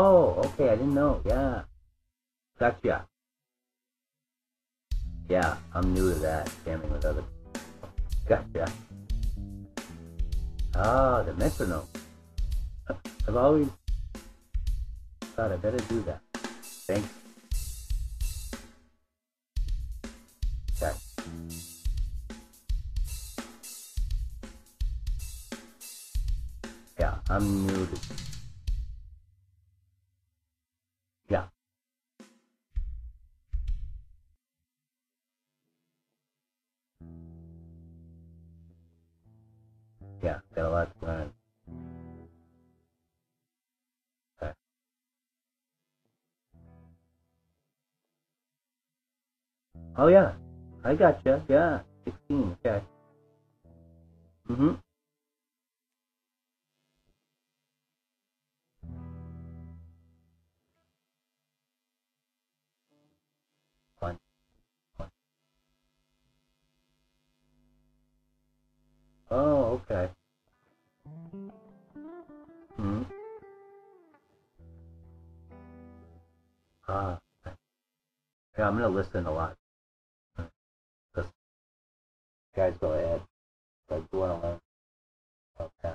Oh, okay, I didn't know. Yeah. Gotcha. Yeah, I'm new to that, jamming with other people. Gotcha. Ah, the metronome. I've always thought I better do that. Thanks. Okay. Yeah, I'm new to. Yeah, yeah, got a lot to learn. Okay. Oh yeah, I gotcha. Yeah, 16. Okay. Mm-hmm. Fun, fun. Oh, okay. Mm-hmm. Ah, yeah, I'm gonna listen a lot. Just guys go ahead. I do want to learn about that.